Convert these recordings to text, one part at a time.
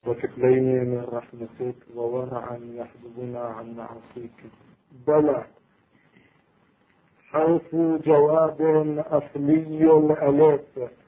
وكفلين من رحمتك وورعا يحجبنا عن معاصيك. بلى حرف جواب أصلي الألف.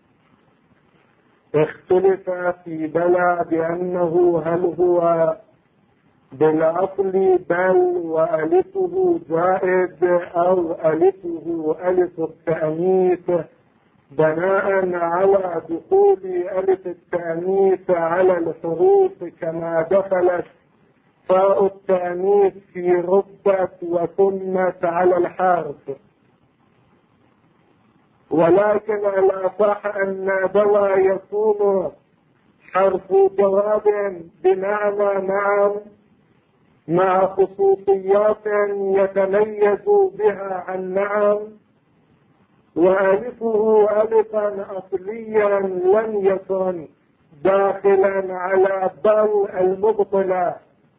اختلف في بلى بأنه هل هو بالأصل بل وألفه زائد أو ألفه ألف التأنيث بناء على دخول ألف التأنيث على الحروف كما دخلت فاء التأنيث في ربت وثمت على الحرف. ولكن الأصح أن بلى يكون حرف جواب بمعنى نعم مع خصوصيات يتميز بها عن نعم، وألفه ألفا أصليا لم يكن داخلا على بل المبطلة.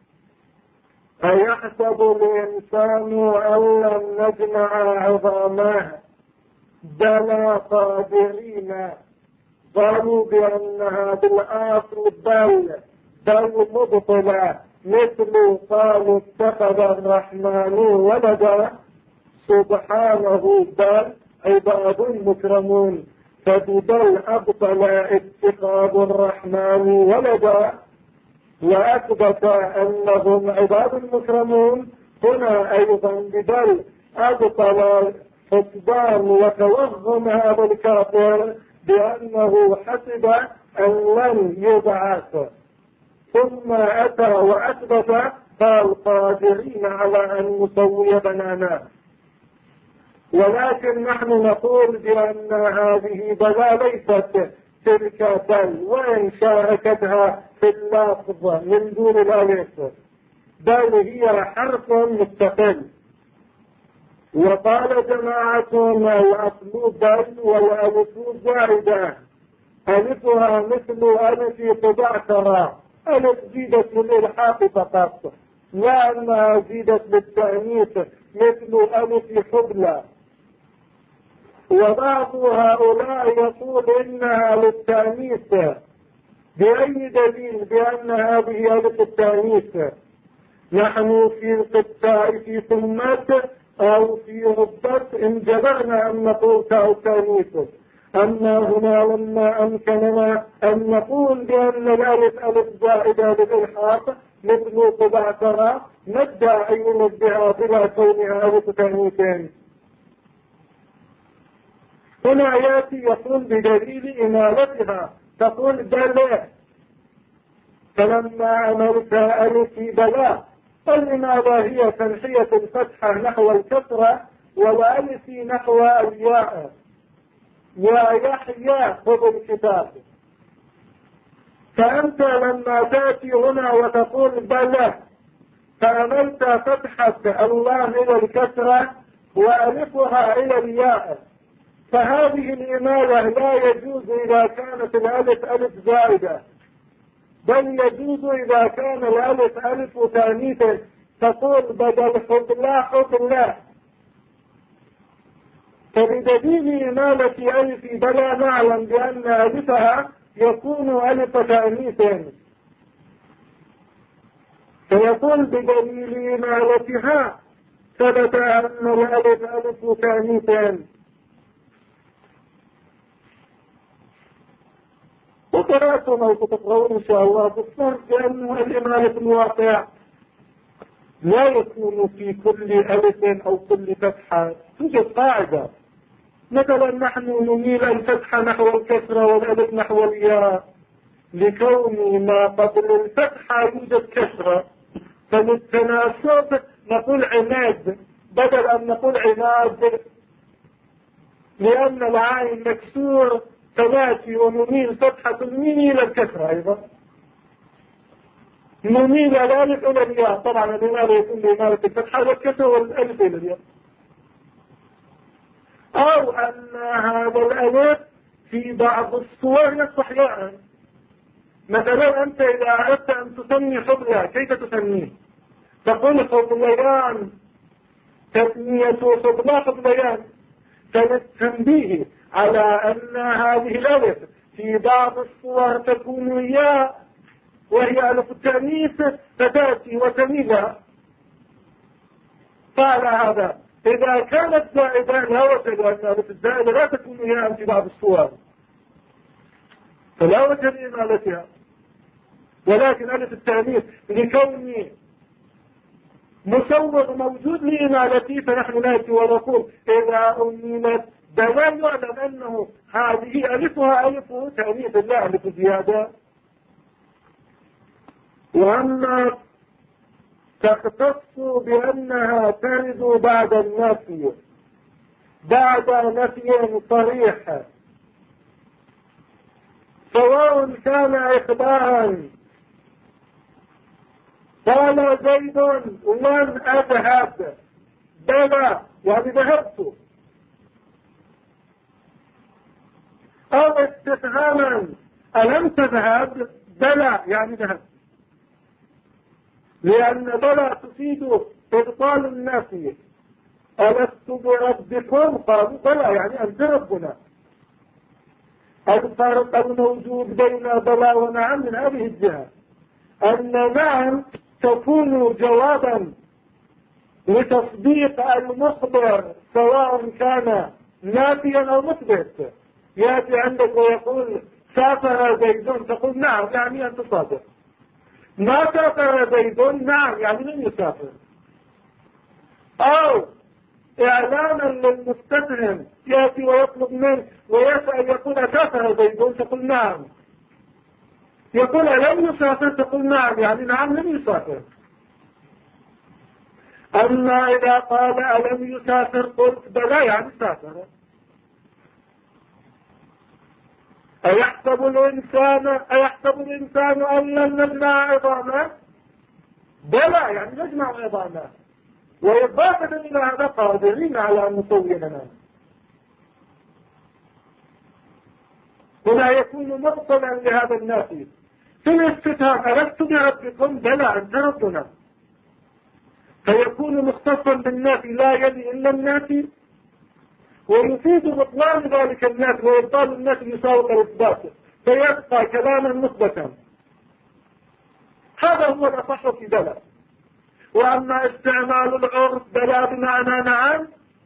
أيحسب الإنسان أن لم نجمع عظامه بلى قادرين. قالوا بأنها بالأصل بل مبطلة، مثل قالوا اتخذ الرحمن ولدا سبحانه بل عباد مكرمون، فبل أبطل اتخاذ الرحمن ولدا وأثبت أنهم عباد مكرمون. هنا أيضا ببل أبطل حسبان وتوهم هذا الكافر بأنه حسب أن لن يبعث، ثم أتى وأثبت قال قادرين على أن نسوي بنانا. ولكن نحن نقول بأن هذه بلا ليست تلك بل، وإن شاركتها في اللفظ من دون الألف، بل هي حرف مستقل. وقال جماعة الأصل بل والألف زائدة، ألفها مثل ألف قبعترى، ألف زيدت للإلحاق فقط، لا أنها زيدت للتأنيث مثل ألف حبلى. وبعض هؤلاء يقول إنها للتأنيث. بأي دليل بأن هذه ألف التأنيث؟ نحن في القطاع في ثمت أو في ربت إن جبرنا أن نقول تاء التأنيث. أما هنا لما أمكننا أن نقول بأن الألف ألف زائدة للإلحاق مثل قبعترى ندعي نبدأ بلا كونها ألف تأنيثين. هنا يأتي يقول بدليل إمالتها، تقول بلى، فلما عملت ألف بلا فالإمالة هي تنحية الفتحة نحو الكسرة والألف نحو الياء. يا يحيى خذ الكتاب. فأنت لما تأتي هنا وتقول بلى فعملت فتحة اللام إلى الكسرة وألفها إلى الياء، فهذه الإمالة لا يجوز إذا كانت الألف ألف زائدة، بل يجوز إذا كان الألف ألف تأنيث، تقول بدل حبلى حبلى. فبدليل إمالة ألف بلا نعلم بأن ألفها يكون ألف تأنيث، فيقول بدليل إمالتها ثبت أن الألف ألف تأنيث. وقرأتم أو تقرؤون إن شاء الله بالصرف بأن الإمالة الواقع لا يكون في كل ألف أو كل فتحة. توجد قاعدة، مثلا نحن نميل الفتحة نحو الكسرة والألف نحو الياء لكون ما قبل الفتحة يوجد كسرة، فللتناسب نقول عماد بدل أن نقول عماد، لأن العين مكسور فناتي ونميل فتحة الميم إلى الكسرة أيضا، نميل الألف إلى الياء. طبعا الإمالة يكون لإمالة الفتحة والكسرة والألف إلى الياء. أو أن هذا الألف في بعض الصور يصبح ياء. مثلا أنت إذا أردت أن تسمي حبلى كيف تسميه؟ تقول حبليان، تسمية حبلى حبليان. فللتنبيه على أن هذه الألف في بعض الصور تكون ياء وهي ألف التأنيث فتأتي وتميلها. فعلى هذا إذا كانت زائدة لا وجه لأن ألف الزائدة لا تكون هي في بعض الصور فلا وجه لإمالتها، ولكن ألف التأنيث لكونه مصور موجود لإمالته فنحن نأتي ونقول إذا أميلت بلا يعلم أنه هذه ألفها ألف تأنيث لا ألف زيادة. وأما تختص بأنها ترد بعد النفي بعد نفي صريح سواء كان إخبارا قال زيد لن أذهب بلى يعني ذهبت، أو استفهاما ألم تذهب بلى يعني ذهبت، لأن بلى تفيد إبطال النافية. ألست بربكم قالوا بلى يعني أنت ربنا. الفرق الموجود بين بلى ونعم من هذه الجهة أن نعم تكون جوابا لتصديق المخبر سواء كان نافيا أو مثبت. يأتي عندك ويقول سافر زيد تقول نعم يعني أنت صادق، ما سافر زيد نعم يعني لن يسافر. أو إعلانا للمستفهم يأتي ويطلب منه ويسأل يقول سافر زيد تقول نعم، يقول ألم يسافر تقول نعم يعني نعم لم يسافر. أما إذا قال ألم يسافر قلت بلى يعني سافر. أيحسب الإنسان أن لن نجمع عظامه بلى يعني نجمع عظامه. وإضافة إلى هذا قادرين على أن نسوي لنا. هنا يكون مبطلا لهذا النافي. في الاستفهام ألست بربكم بلى أنت ربنا، فيكون مختصا بالنافي لا يلي إلا النافي ويفيد بطلان ذلك النافي وإبطال النافي يساوي الإثبات فيبقى كلاما مثبتا. هذا هو الأصح في بلى. وأما استعمال العرف بلى بمعنى نعم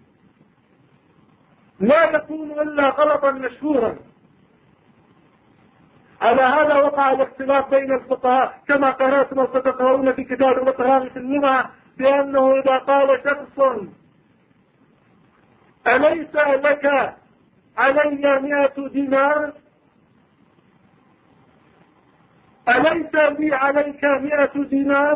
لا يكون إلا غلطا مشهورا. على هذا وقع الاختلاف بين الفقهاء كما قرأتم وستقرؤون في كتاب الإقرار في اللغة بأنه إذا قال شخص أليس لك علي 100 دينار أليس لي عليك 100 دينار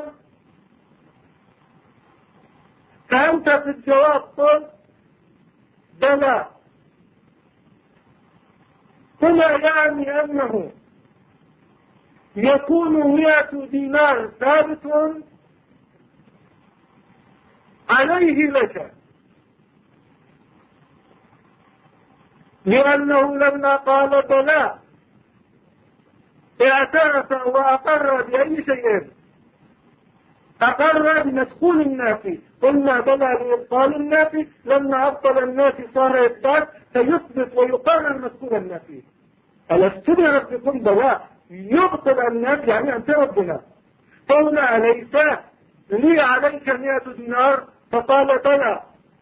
فأنت في الجواب قل بلى. هنا يعني أنه يكون 100 دينار ثابت عليه لك، لأنه لما قال بلى اعترف وأقر بأي شيء، أقر بمدخول النافي. قلنا بلى لإبطال النافي، لما أبطل النافي صار إثبات فيثبت ويقرر مدخول النافي. ألست بربكم بلى يبطل النافي يعني أنت ربنا. قلنا أليس لي عليك 100 دينار فقال بلى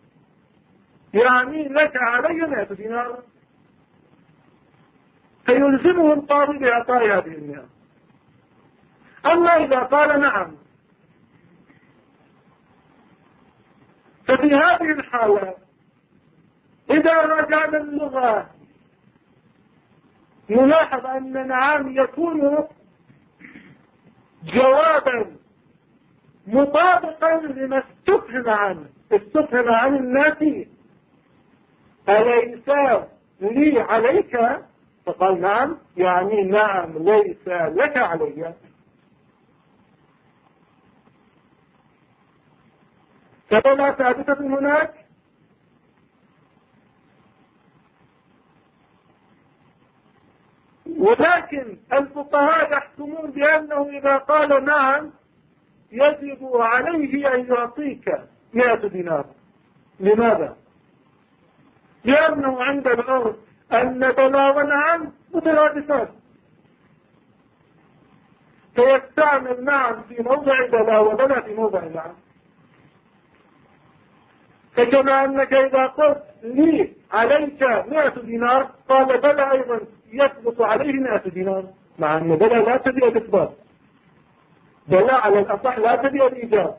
يعني لك علي 100 دينار، فيلزمه القاضي بإعطاء هذه المئة. أما إذا قال نعم ففي هذه الحالة إذا رجعنا اللغة نلاحظ أن نعم يكون جوابا مطابقا لما استفهم عنه. استفهم عن النافي أليس لي عليك فقال نعم يعني نعم ليس لك علي. فبلا ثابتة هناك. ولكن الفقهاء يحكمون بأنه إذا قال نعم يجب عليه أن يعطيك 100 دينار. لماذا؟ لأنه عند العرف أن بلا ونعم مترادفات، فيستعمل نعم في موضع بلا وبلا في موضع نعم. فكما أنك إذا قلت لي عليك 100 دينار قال بلى أيضا يثبت عليه 100 دينار، مع أن بلى لا تبيع الإثبات، بلى على الأصح لا تبيع الإيجاب،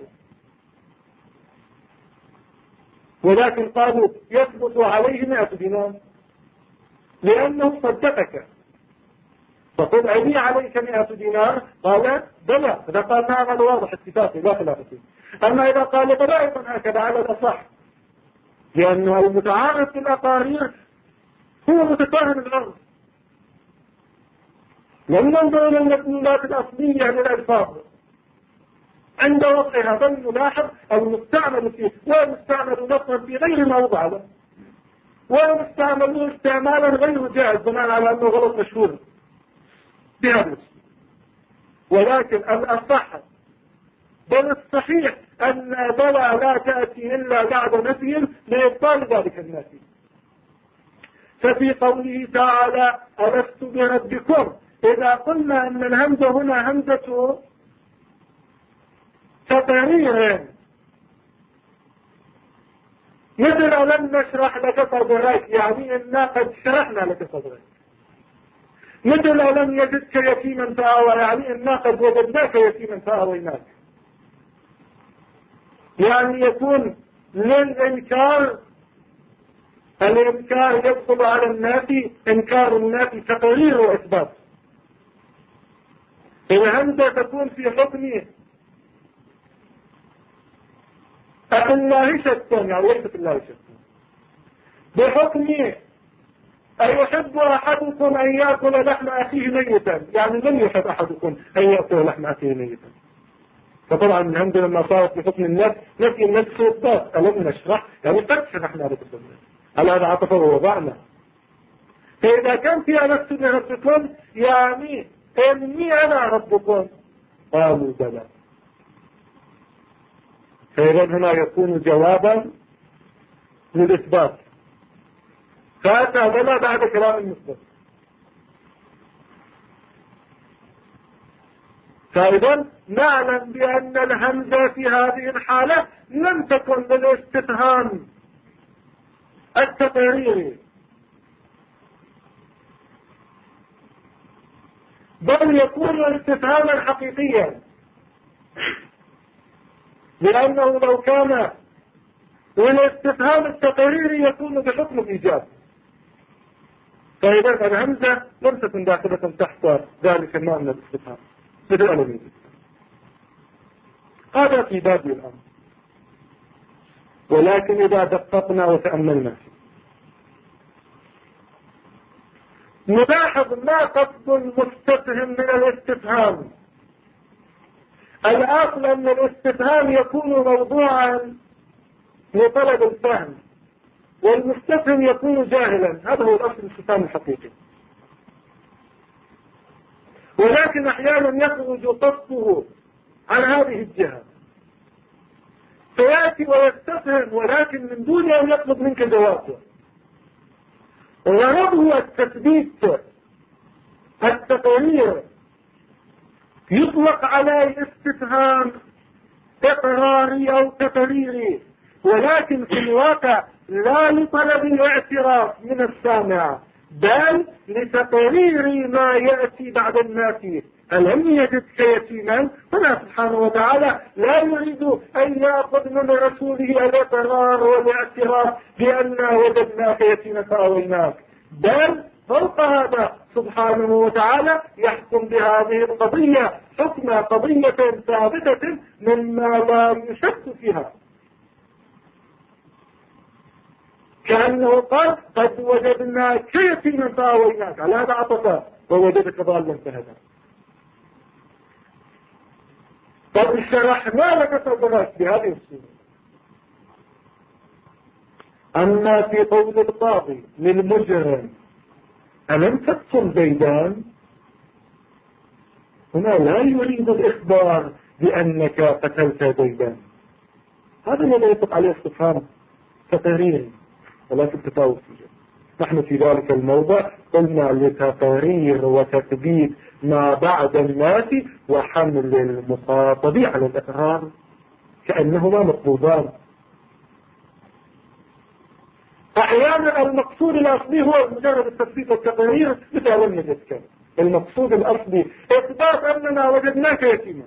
ولكن قالوا يثبت عليه 100 دينار لأنه صدقك. فقل علي عليك 100 دينار قال بلى، إذا قال نعم هذا واضح اتفاقي لا خلاف فيه. أما إذا قال بلى أيضا هكذا على الأصح، لأنه المتعارف في الأقارير هو متفاهم الأرض، لم ننظر إلى المدلولات الأصلية للألفاظ عند وضعها، بل نلاحظ المستعمل فيه، والمستعمل لفظا في غير موضع له، والمستعمل استعمالا غير جائز بناء على أنه غلط مشهور بهذا. ولكن الأصح بل الصحيح أن بلى لا تأتي إلا بعد نفي لإبطال ذلك النفي. ففي قوله تعالى ألست بربكم، إذا قلنا أن الهمزة هنا همزة تقرير، مثل ألم نشرح لك صدرك، يعني إنا قد شرحنا لك صدرك. مثل ألم يجدك يتيما فآوى، يعني إنا قد وجدناك يتيما فآويناك. يعني يكون للإنكار، الإنكار يدخل على النافي، إنكار النافي تقرير وإثبات. الهمزة تكون في حكم الله شكا، يعني ليس في الله شكا، بحكم أيحب أحدكم أن يأكل لحم أخيه ميتا، يعني لم يحب أحدكم أن يأكل لحم أخيه ميتا. فطبعا الهمزة لما صارت بحكم النفس، نفي النفس والضاد، ألم نشرح يعني قد شرحنا لك الصدر، على هذا عطفه ووضعنا. فإذا كان في ألست بربكم يعني إني أنا ربكم قالوا بلى، فإذا هنا يكون جوابا للإثبات، فأتى بلى بعد كلام المثبت. فإذا نعلم بأن الهمزة في هذه الحالة لم تكن للاستفهام التقريري، بل يكون استفهاما حقيقيا، لأنه لو كان للاستفهام التقريري يكون بحكم الإيجاب. فإذا الهمزة لم تكن داخلة تحت ذلك النوع من الاستفهام مثل ألم. هذا في باب الأمر. ولكن إذا دققنا وتأملنا فيه نلاحظ ما قصد المستفهم من الاستفهام. الأصل أن الاستفهام يكون موضوعا لطلب الفهم، والمستفهم يكون جاهلا، هذا هو الأصل الاستفهام الحقيقي. ولكن أحيانا يخرج قصده عن هذه الجهة، فيأتي ويستفهم ولكن من دون أن يطلب منك جوابه. وغرضه التثبيت التقرير، يطلق على الاستفهام إقراري أو تقريري، ولكن في الواقع لا لطلب الاعتراف من السامع، بل لتقرير ما يأتي بعد النافي. ألم يجدك يتيما، فلا سبحانه وتعالى لا يريد أن يأخذ من رسوله الإقرار والاعتراف بأننا وجدناك يتيما فآويناك، بل فوق هذا سبحانه وتعالى يحكم بهذه القضية حكم قضية ثابتة مما لا يشك فيها، كأنه قال قد وجدناك يتيما فآويناك، على هذا عطفه ووجدك ضالا فهدى. قد شرحنا لك صدرك بهذه الصورة. أما في قول القاضي للمجرم ألم تقتل زيدان، هنا لا يريد الإخبار بأنك قتلت زيدان، هذا الذي يطلق عليه استفهام تقريري ولكن تفاوت فيه. نحن في ذلك الموضع قلنا لتقرير وتثبيت ما بعد الناس وحمل المخاطب على الإقرار كأنهما مطلوبان. أحيانا المقصود الأصلي هو مجرد التثبيت والتقرير مثل لم يذكر. المقصود الأصلي إثبات أننا وجدناك يتيما،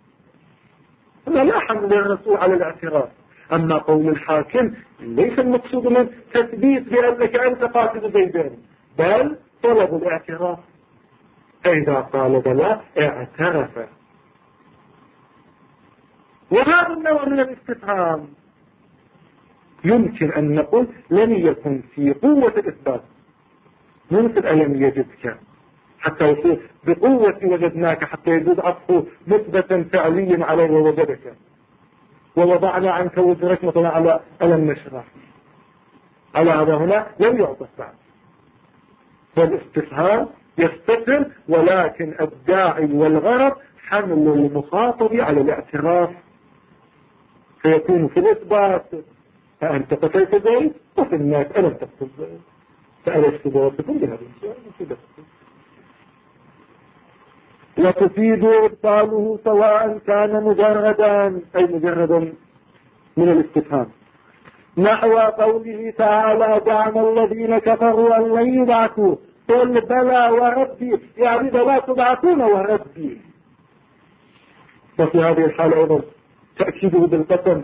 لا حمل الرسول على الاعتراف. أما قول الحاكم ليس المقصود من تثبيت بأنك أنت قاتل زيدان، بل طلب الاعتراف. فإذا قال بلى اعترف. وهذا النوع من الاستفهام يمكن أن نقول لم يكن في قوة الإثبات، مثل ألم يجدك حتى يصير بقوة وجدناك حتى يجوز عطفه مثبتا فعليا عليه ووجدك، ووضعنا عنك وزرك مثلا على ألم نشرح. على هذا هنا لم يعطف بعد. فالاستفهام يستفهم، ولكن الداعي والغرض حمل المخاطب على الاعتراف، فيكون في الإثبات فأنت قتلت زيد، وفي الناس ألم تقتل زيد، فألست بربكم بهذا الشيء. وتفيد إبطاله سواء كان مجردا أي مجردا من الاستفهام، نحو قوله تعالى زعم الذين كفروا أن لن يبعثوا قل بلى وربي، يعني بلى تبعثون وربي. وفي هذه الحالة أيضا تأكيده بالقسم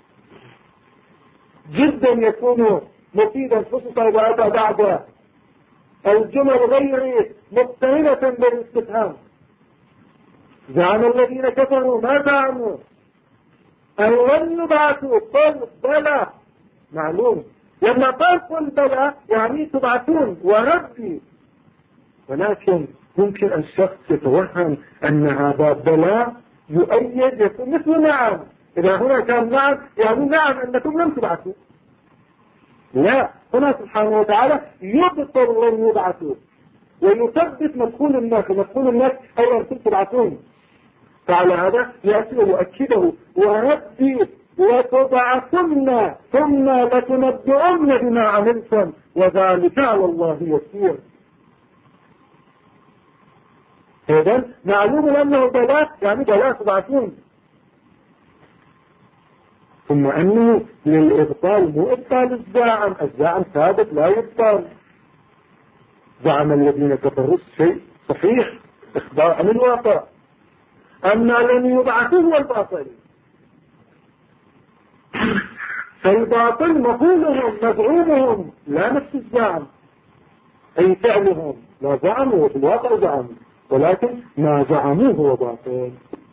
جدا يكون مفيدا، خصوصا إذا أتى بعد الجمل غير مقترنة بالاستفهام. زعم الذين كفروا ما زعموا أن لن يبعثوا قل بلى، معلوم لما قال قل بلى يعني تبعثون وربي، ولكن ممكن الشخص يتوهم أن هذا بلى يؤيد يكون مثل نعم. إذا هنا كان نعم يعني نعم أنكم لم تبعثوا. لا، هنا سبحانه وتعالى يبطل لن يبعثوا ويثبت مدخول الناس، ومدخول الناس أي أنتم تبعثون. فعلى هذا يأتي ويؤكده وربي لتبعثن ثم لتنبئن بما عملتم وذلك على الله يسير. إذن معلوم أنه بلاء يعني بلاء تبعثون. ثم أنه للإبطال مو إبطال الزاعم، الزاعم ثابت لا يبطل. زعم الذين كفروا الشيء صحيح إخبار عن الواقع، أما لن يبعثوا هو الباطل. فالباطل مقولهم مزعومهم لا نفس الزعم، أي فعلهم لا زعموا في الواقع زعموا، ولكن ما زعموه هو باطل.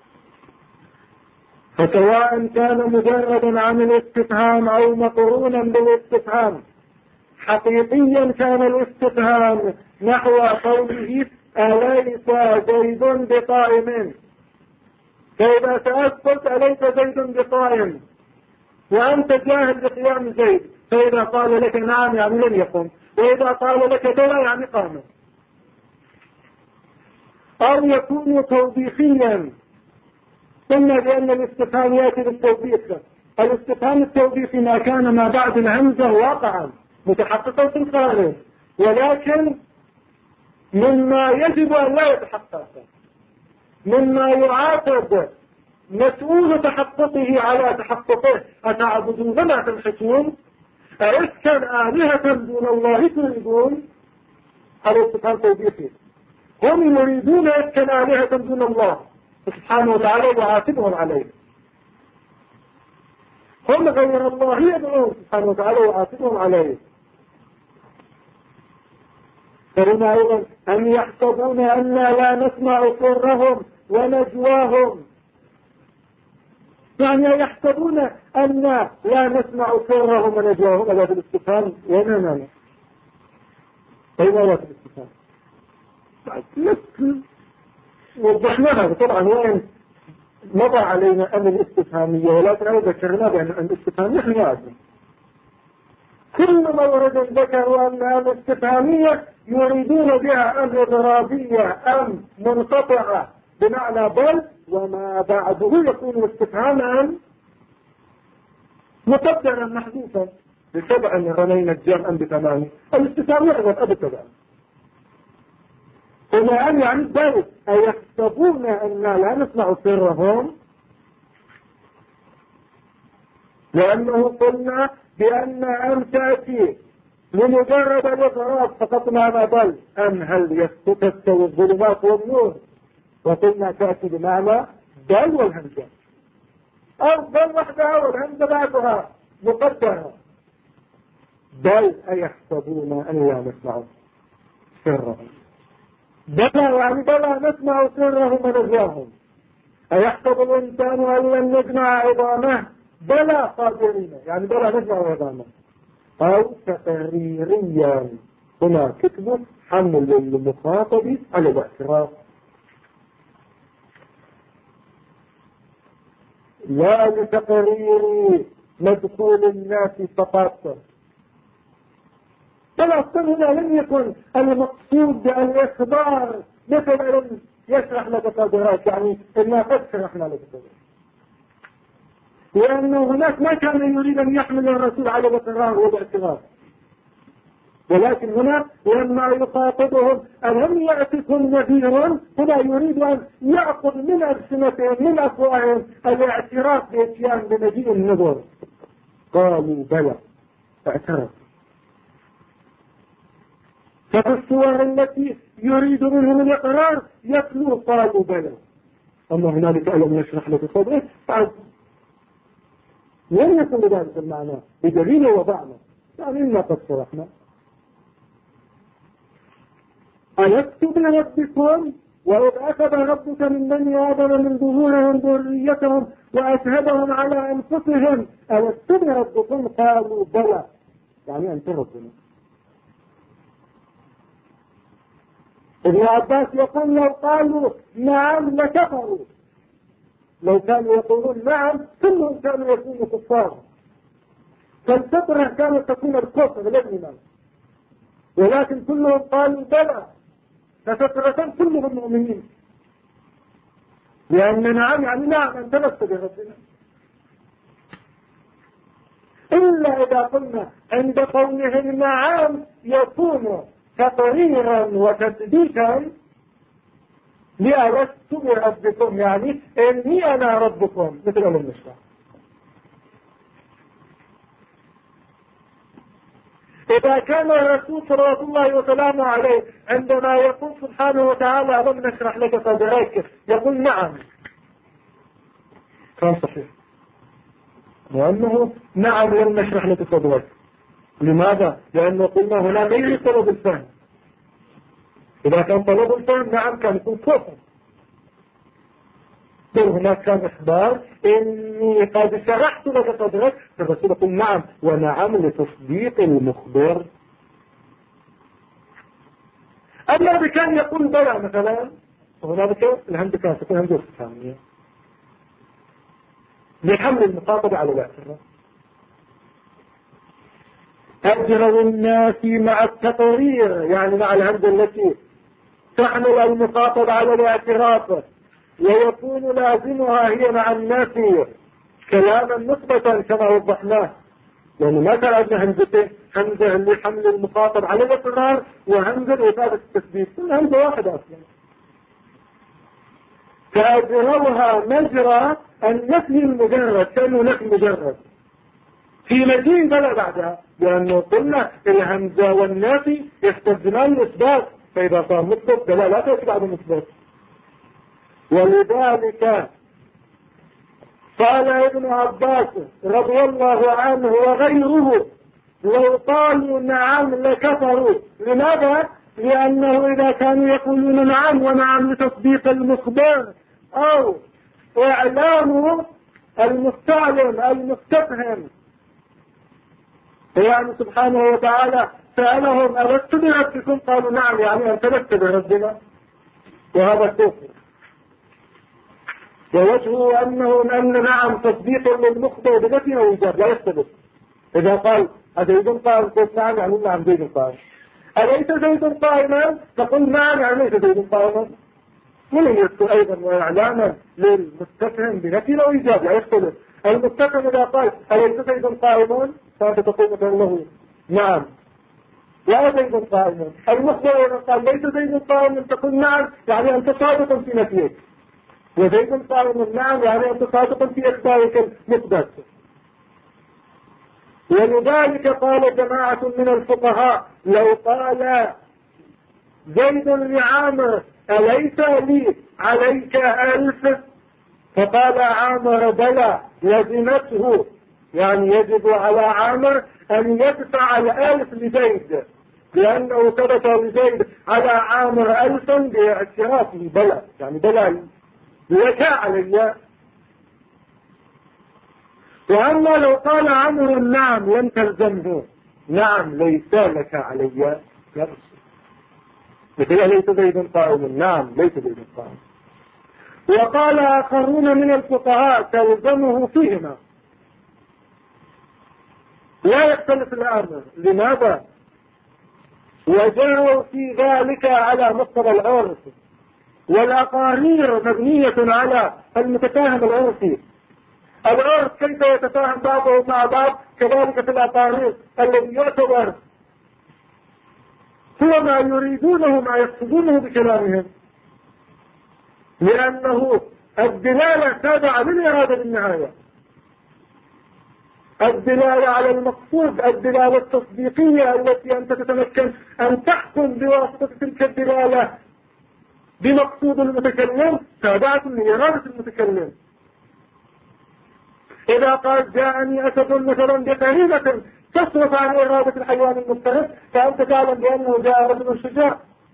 فسواء كان مجردا عن الاستفهام أو مقرونا بالاستفهام، حقيقيا كان الاستفهام نحو قوله أليس زيد بقائم، فإذا سألت قلت أليس زيد بقائم وأنت جاهل بقيام زيد، فإذا قال لك نعم يعني لن يقم، وإذا قال لك بلى يعني قام. أو يكون توبيخيا، قلنا بأن الاستفهام يأتي بالتوبيخ. الاستفهام التوبيخي ما كان ما بعد الهمزة واقعا متحققا في الخارج، ولكن مما يجب أن لا يتحقق، مما يعاتب مسؤول تحققه على تحققه. أتعبدون ما تنحتون أئفكا آلهة دون الله تريدون. هذا استفهام توبيخي، هم يريدون أئفكا آلهة دون الله سبحانه وتعالى ويعاتبهم عليه، هم غير الله يدعون سبحانه وتعالى ويعاتبهم عليه. فهنا أيضا أن يحسبون أن لا نسمع سرهم ونجواهم، يعني يحسبون أن لا نسمع سرهم ونجواهم. هذا الاستفهام وين أين هذا الاستفهام؟ وضحنا هذا طبعا وين مضى علينا أن الاستفهامية، ولكن أنا ذكرنا بأن الاستفهام نحن نعلم كل مورد ذكروا أنها الاستفهامية يريدون بها أم إضرابية أم منقطعة بمعنى بل، وما بعده يكون استفهاما مقدرا محذوفا. بسبع رمينا الجمع بثمانية. الاستفهام يعرف أبدا. وما أن يعني ذلك أيحسبون أن لا نسمع سرهم، لأنه قلنا بأن أن تأتي لمجرد الإضراب فقط معنى بل أم هل تستوي الظلمات والنور، وقلنا تأتي بمعنى بل والهمزة، أو بل وحدها والهمزة بعدها مقدرة. بل أيحسبون أن لا نسمع سرهم، بلى يعني بلى نسمع سرهم ونجواهم. أيحسب الإنسان أن لن نجمع عظامه، بلى قادرين يعني بلى نجمع عظامه. أو تقريريا، هنا كتب حمل المخاطب على الاعتراف، لا لتقرير مدخول الناس فقط. فالأصل هنا لم يكن المقصود بالإخبار مثل يشرح لك قدرات، يعني إنها قد شرحنا لك قدرات، لأنه هناك ما كان يريد أن يحمل الرسول على الإقرار والاعتراف، ولكن هنا لما يخاطبهم ألم يأتكم نذير، هنا يريد أن يأخذ من ألسنتهم من أفواههم الاعتراف بإتيان بمجيء النذر. قالوا بلى، اعترف. ففي الصور التي يريد منهم الإقرار يتلو قالوا بلى. أما هنالك ألم يشرح لك صدره لم يكن ذلك المعنى بدليل وضعنا، يعني إنا قد شرحنا. ألست بربكم وإذ أخذ ربك من بني آدم من ظهورهم ذريتهم وأشهدهم على أنفسهم ألست بربكم قالوا بلى، يعني أنت ربنا. ابن عباس يقول لو قالوا نعم لكفروا، لو كانوا يقولون نعم كلهم كانوا يكونوا كفار، فالفطرة كانت تكون الكفر للإيمان، ولكن كلهم قالوا بلى، ففطرة كلهم مؤمنين، لأن نعم يعني نعم أنت لست بربنا. إلا إذا قلنا عند قولهم نعم يكون تقريرا وتثبيتا لألست بربكم، يعني إني أنا ربكم، مثل المشروع. إذا كان الرسول صلى الله وسلامه عليه عندما يقول سبحانه وتعالى ألم نشرح لك صدرك يقول نعم، كان صحيح، لأنه نعم لم نشرح لك صدرك. لماذا؟ لأنه قلنا هنا ليس طلب الفهم. إذا كان طلب الفهم نعم كان يكون كفر، بل هناك كان إخبار إني قد شرحت لك صدرك، فالرسول يقول نعم، ونعم لتصديق المخبر. أما بكان يقول بلى مثلا، وهناك الهمزة كانت تكون همزة استفهامية لحمل المخاطب على الاعتراف. أجر الناس مع التقرير، يعني مع الهمزة التي تحمل المخاطب على الاعتراف، ويكون لازمها هي مع الناس كلاما مثبتا كما وضحناه، لأنه ما كان عندنا همزتين، همزة لحمل المخاطب على الاقرار وهمزة لإفادة التثبيت، همزة واحدة أصلا. فأجروها مجرى النفي المجرد، كانوا نفي مجرد في مجيء بلى بعدها، لأنه قلنا الهمزة والنافي يستلزمان الإثبات، فإذا صار مثبت بلى لا تأتي بعد مثبت. ولذلك قال ابن عباس رضي الله عنه وغيره لو قالوا نعم لكفروا. لماذا؟ لأنه إذا كانوا يقولون نعم ونعم لتصديق المخبر أو إعلام المستعلم المستفهم، يعني سبحانه وتعالى سألهم ألست بربكم قالوا نعم، يعني أنت لست بربنا، وهذا كفر. ووجهه أن نعم تصديق للمخبر بنفي أو إيجاب لا يثبت. إذا قال زيد قال قلت نعم يعني نعم زيد قال، أليس زيد قائما تقول نعم يعني ليس زيد قائما. ولم يذكر أيضا وإعلاما للمستفهم بنفي أو إيجاب لا يختلف. المستفهم إذا قال أليس زيد قائم فأنت تقول مثلا له نعم لا زيد قائم. المخبر إذا قال ليس زيد قائم تقول نعم يعني أنت صادق في نفيك، وزيد قائم نعم يعني أنت صادق في إخبارك المثبت. ولذلك قال جماعة من الفقهاء لو قال زيد لعامر أليس لي عليك 1000 فقال عامر بلى لزمته، يعني يجب على عامر أن يدفع 1000 لزيد لأنه ثبت لزيد على عامر 1000 باعترافه بلى، يعني بلى لك علي. وأما لو قال عمرو نعم لم تلزمه، نعم ليس لك علي، مثل ليس زيد قائم، نعم ليس زيد قائم. وقال آخرون من الفقهاء تلزمه فيهما لا يختلف الأمر. لماذا؟ وجروا في ذلك على مقتضى العرف، والأقارير مبنية على المتفاهم العرفي. العرف كيف يتفاهم بعضهم مع بعض كذلك في الأقارير الذي يعتبر هو ما يريدونه ما يقصدونه بكلامهم، لأنه الدلالة تابعة للإرادة بالنهاية. الدلالة على المقصود، الدلالة التصديقية التي أنت تتمكن أن تحكم بواسطة تلك الدلالة بمقصود المتكلم تابعة لإرادة المتكلم. إذا قال جاءني أسد مثلا بقرينة تصرف عن إرادة الحيوان المفترس فأنت تعلم بأنه جاء رجل شجاع.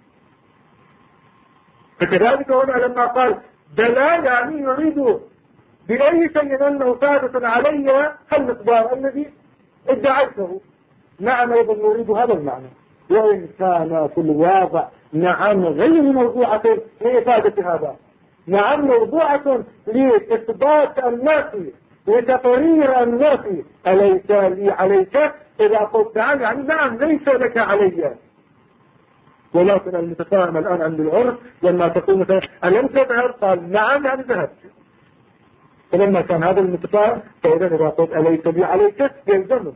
فكذلك هنا لما قال بلى يعني يريد بأي شيء أنه ثابت علي المقدار الذي ادعيته، نعم أيضا يريد هذا المعنى، وإن كان في الواقع نعم غير موضوعة لإفادة هذا، نعم موضوعة لإثبات النافي لتقرير النافي أليس لي عليك. إذا قلت نعم يعني نعم ليس لك علي. ولكن المتفاهم الآن عند العرف لما تقول مثلا ألم تذهب قال نعم يعني ذهبت، فلما كان هذا المتفاهم فإذا إذا قلت أليس لي عليك يلزمه.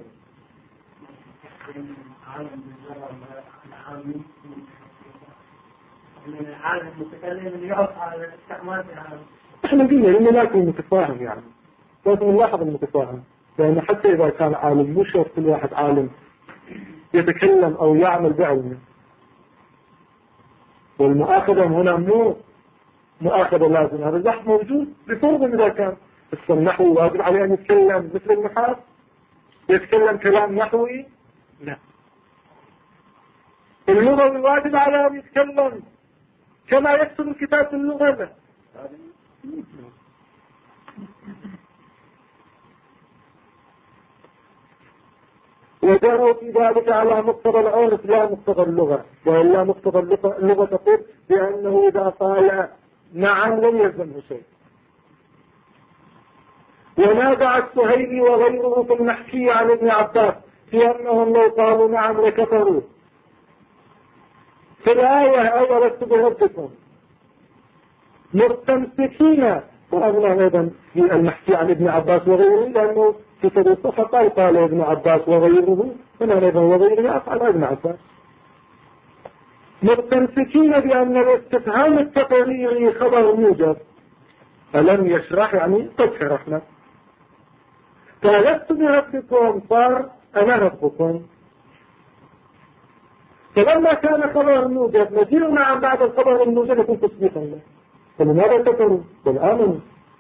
احنا قلنا لما لا يكون متفاهم يعني لازم نلاحظ المتفاهم، لأن حتى إذا كان عالم مش شرط كل واحد عالم يتكلم أو يعمل بعلمه. والمؤاخذة هنا مو مؤاخذة لازم، هذا البحث موجود بفرض إذا كان النحو واجب عليه أن يتكلم مثل المحاس يتكلم كلام نحوي، لا. اللغة واجب على أن يتكلم كما يكتب الكتاب في اللغة، لا. وجروا في ذلك على مقتضى العرف لا مقتضى اللغة، وإلا مقتضى اللغة تقول بأنه إذا قال نعم لم يلزمه شيء. ونازع السهيلي وغيره في المحكي عن ابن عباس في أنهم لو قالوا نعم لكفروا. في الآية أولست بربكم مستمسكين، وأغنى أيضا في المحكي عن ابن عباس وغيره لأنه في صديقه فقال ابن عباس وغيره هنا أيضا وغيره أفعل ابن عباس مستمسكين بأن الاستفهام التقريري خبر موجب. ألم يشرح يعني قد شرحنا. فلست بربكم صار أنا ربكم. فلما كان خبر موجب نزلنا عن بعد الخبر الموجب يكون تصديقا له. فلماذا كفروا والآمنوا؟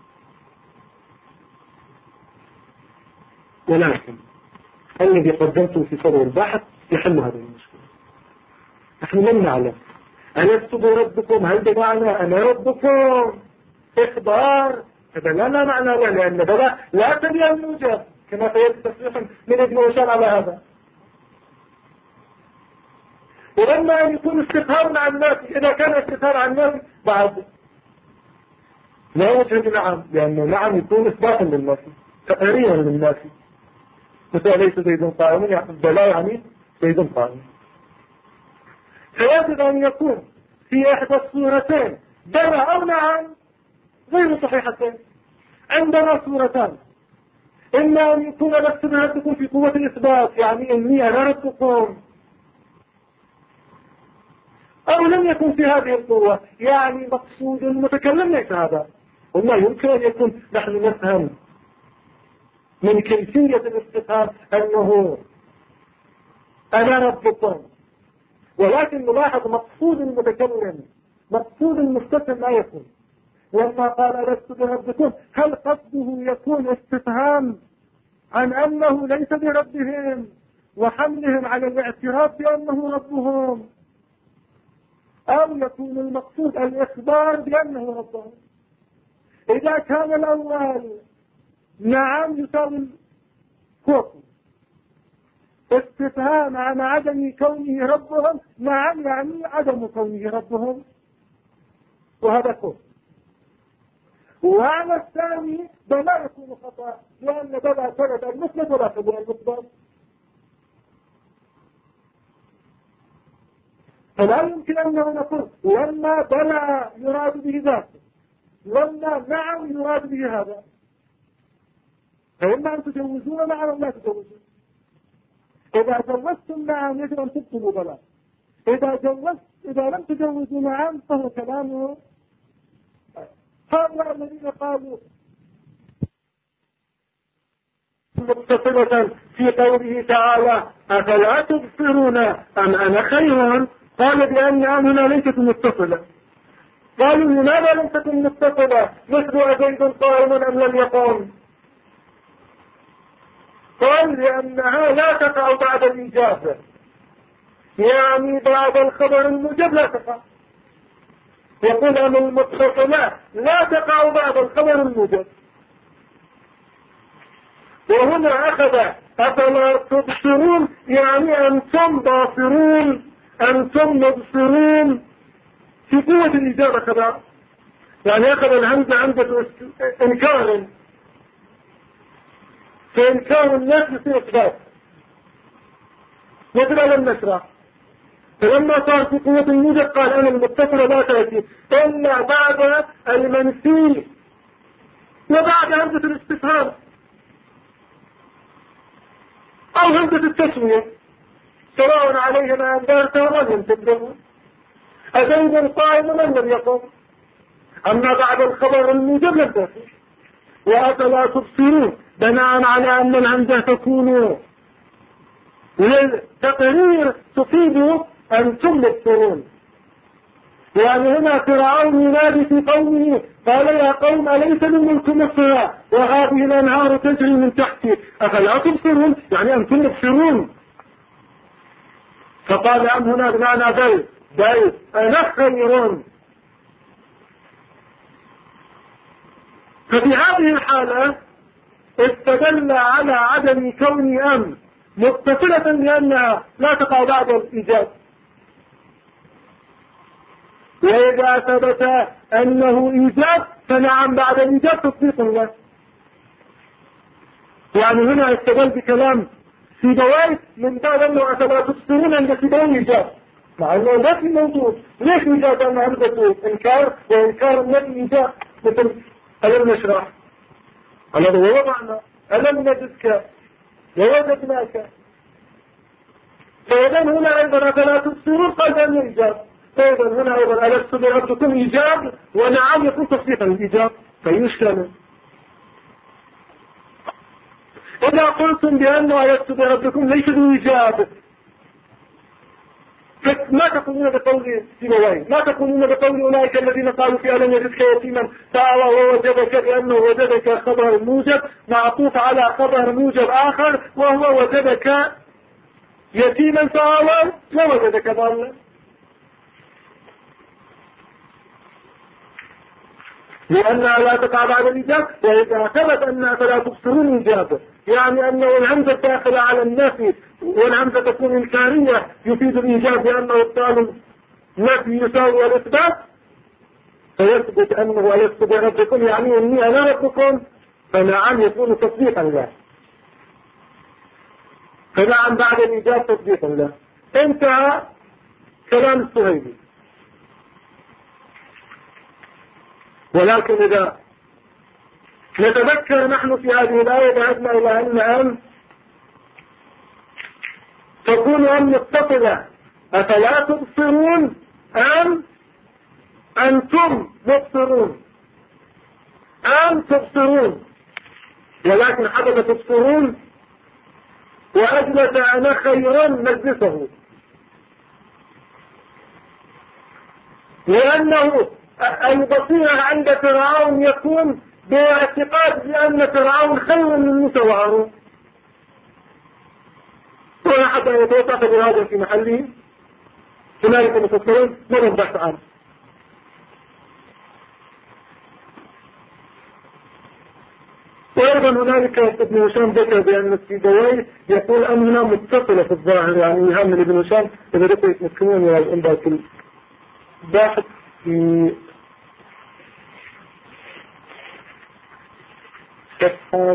ولكن الذي قدمته في صدر البحث يحل هذه المشكلة. نحن لم نعلم ألست بربكم هل بمعنى أنا ربكم إخبار، هذا لا معنى له، لأن بلا لا تبيع الموجب كما قيل تصريح من ابن هشام على هذا. ولما أن يكون استفهام عن الناس، إذا كان استفهام عن الناس بعد لا وجه نعم، لأنه نعم يكون إثباتا للناس تقريرا للناس، مثل ليس زيد قائم يعني بلا يعني زيد قائم. فيجب أن يكون في إحدى الصورتين بلا أو نعم غير صحيحتين. عندنا صورتان، إما أن يكون لست بربكم في قوة الإثبات، يعني إني أنا ربكم، أو لم يكن في هذه القوة، يعني مقصود المتكلم ليس هذا. وما يمكن أن يكون نحن نفهم من كيفية الاستفهام أنه أنا ربكم، ولكن نلاحظ مقصود المتكلم، مقصود المستفهم ما يكون. لما قال لست بربكم، هل قصده يكون استفهام عن أنه ليس بربهم وحملهم على الاعتراف بأنه ربهم، أو يكون المقصود الإخبار بأنه ربهم؟ إذا كان الأول نعم يساوي كفر، استفهام عن عدم كونه ربهم، نعم يعني عدم كونه ربهم، وهذا كفر. وعلى الثاني بلا يكون خطأ، لأن بلا ثبت المثبت ولا ثبت المثبت، فلا يمكن أنه نقول لما بلا يراد به ذاته، لما نعم يراد به هذا. فإما أن تجوزون نعم أو لا تجوزون. إذا جوزتم نعم يجب أن تبطلوا بلا، إذا لم تجوزوا نعم فهو كلامه. هؤلاء الذين قالوا متصلة في قوله تعالى أفلا تبصرون أم أنا خير، قال بأن هنا ليست متصلة. قالوا لماذا لم تكن متصلة مثل أزيد قائم أم لم يقوم؟ قال لأنها لا تقع بعد الإجابة، يعني بعد الخبر الموجب لا تقع. يقول أن المتصلة لا تقع بعد الخبر الموجب. وهنا أخذ أفلا تبصرون، يعني أنتم باصرون، أنتم مبصرون في قوة الإجابة كذا، يعني أخذ الهمزة عند إنكار، فإنكار الناس في إثبات مثل لم نشرح. فلما صار في قوة الموجب قال أنا المتصلة لا تأتي إلا بعد المنفي وبعد همزة الاستفهام أو همزة التسوية، سواء عليهم أنذرتهم أم لم تنذرهم، أزيد قائم من لم يقم. أما بعد الخبر الموجب لم تأتي. وأفلا تبصرون بناء على أن الهمزة تكون للتقرير تفيد أنتم مبصرون. يعني هنا فرعون ينادي في قومه قال يا قوم أليس من ملك مصر وهذه الأنهار تجري من تحتي أفلا تبصرون، يعني أنتم مبصرون. فقال أم هنا بمعنى بل أنا خير. ففي هذه الحالة استدل على عدم كون أم متصلة لأنها لا تقع بعد الإيجاب. وإذا ثبت أنه إيجاب فنعم بعد الإيجاب تصديق له. يعني هنا استدل بكلام سيبويه من بعد أنه أفلا تبصرون أن سيبويه إيجاب، مع أنه نفي موجود. ليش إيجاب؟ أنه همزة إنكار، وإنكار النفي إيجاب، مثل ألم نشرح، الذي وضعنا، ألم نجدك ووجدناك. فإذا هنا أيضا أفلا تبصرون قال بأنه إيجاب، فإذا هنا أيضا ألست بربكم إيجاب، ونعم يكون تصديقا الإيجاب، فيشكل. إذا قلتم بأنه ألست بربكم ليس بإيجاب، ما تقولون بقول سيبويه، ما تقولون بقول أولئك الذين قالوا في ألم يجدك يتيما فآوى ووجدك، بأنه وجدك خبر موجب معطوف على خبر موجب آخر وهو وجدك يتيما فآوى ووجدك ضالا. لأنها لا تقع بعد الإيجاب. وإذا ثبت أنها فلا تبصرون إيجابه، يعني أنه الهمزة داخلة على النفي والهمزة تكون إنكارية يفيد الإيجاب لأنه الطالب نفي يساوي الإثبات، فيثبت أنه ألست بربكم يعني إني أنا ربكم، فنعم يكون تصديقا له. فنعم بعد الإيجاب تصديقا له. انتهى كلام السهيلي. ولكن إذا نتذكر نحن في هذه الآية ذهبنا إلى أن أن تكون أن متصلة. أفلا تبصرون أم أنتم مبصرون؟ أم تبصرون، ولكن حدث تبصرون وأجلس أنا خيرا مجلسه، لأنه البصيرة عند فرعون يكون باعتقاد بأن فرعون خير من موسى وهارون، وحتى يتوقف بهذا في محله. هنالك مفسرون من البحث عنه. وأيضا هنالك ابن هشام ذكر بأن السيبويه يقول أنها متصلة في الظاهر، يعني يهم من ابن هشام إذا ذكر يتمكنون من الإنباء في الباحث في صفحة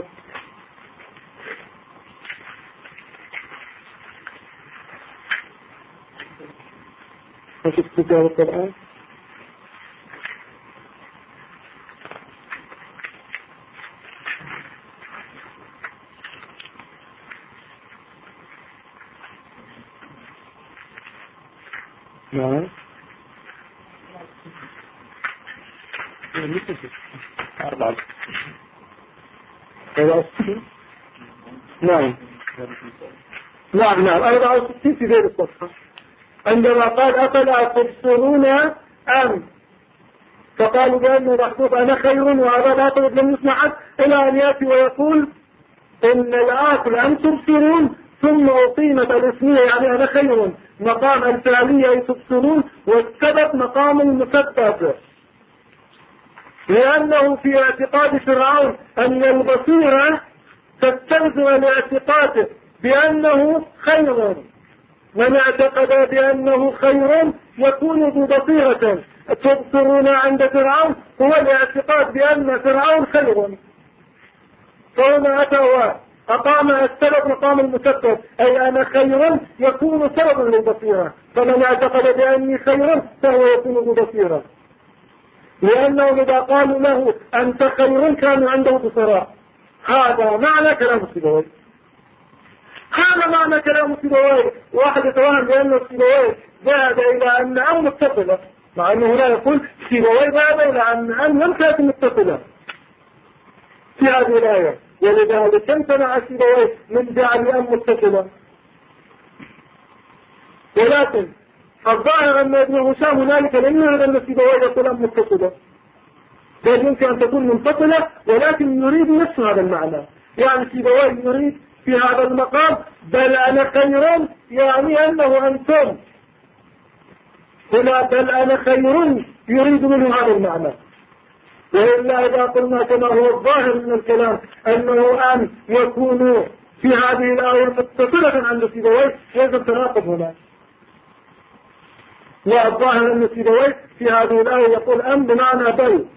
في كتاب القرآن. نعم نعم نعم 64 في غير الصفحة، عندما قال أفلا تبصرون أم، فقالوا بأنه محذوف أنا خير وهذا باطل لم يسمع حد، إلى أن يأتي ويقول إن الآكل أم تبصرون ثم أقيمت الاسمية يعني أنا خير مقام الفعلية أي تبصرون، والسبب مقام المثبت، لأنه في اعتقاد فرعون أن البصيرة تستلزم الاعتقاد بأنه خير، من اعتقد بأنه خير يكون ذو بصيرة. تبصرون عند فرعون هو الاعتقاد بأن فرعون خير، فهنا أتى أقام السبب مقام المثبت، أي أنا خير يكون سببا للبصيرة، فمن اعتقد بأني خير فهو يكون ذو بصيرة، لأنه إذا قالوا له أنت خير كانوا عنده بصراء. هذا معنى كلام السيبويه، هذا معنى كلام السيبويه. واحد يتوهم بأن السيبويه ذهب إلى أن أم متصلة، مع أنه هنا يقول السيبويه ذهب إلى أن أم لم تكن متصلة في هذه الآية، ولذلك امتنع السيبويه من جعل أم متصلة. ولكن الظاهر أن ابن هشام هنالك لم يرد أن السيبويه يقول أم متصلة، بل يمكن أن تكون منفصلة، ولكن يريد نفس هذا المعنى. يعني السيبويه يريد في هذا المقام بل أنا خير يعني أنه أنتم، هنا بل أنا خير يريد منه هذا المعنى. وإلا إذا قلنا كما هو الظاهر من الكلام أنه أن يكون في هذه الآية متصلة عند السيبويه يجب تناقض هنا. لا، الظاهر أن السيبويه في هذه الآية يقول أم بمعنى بل،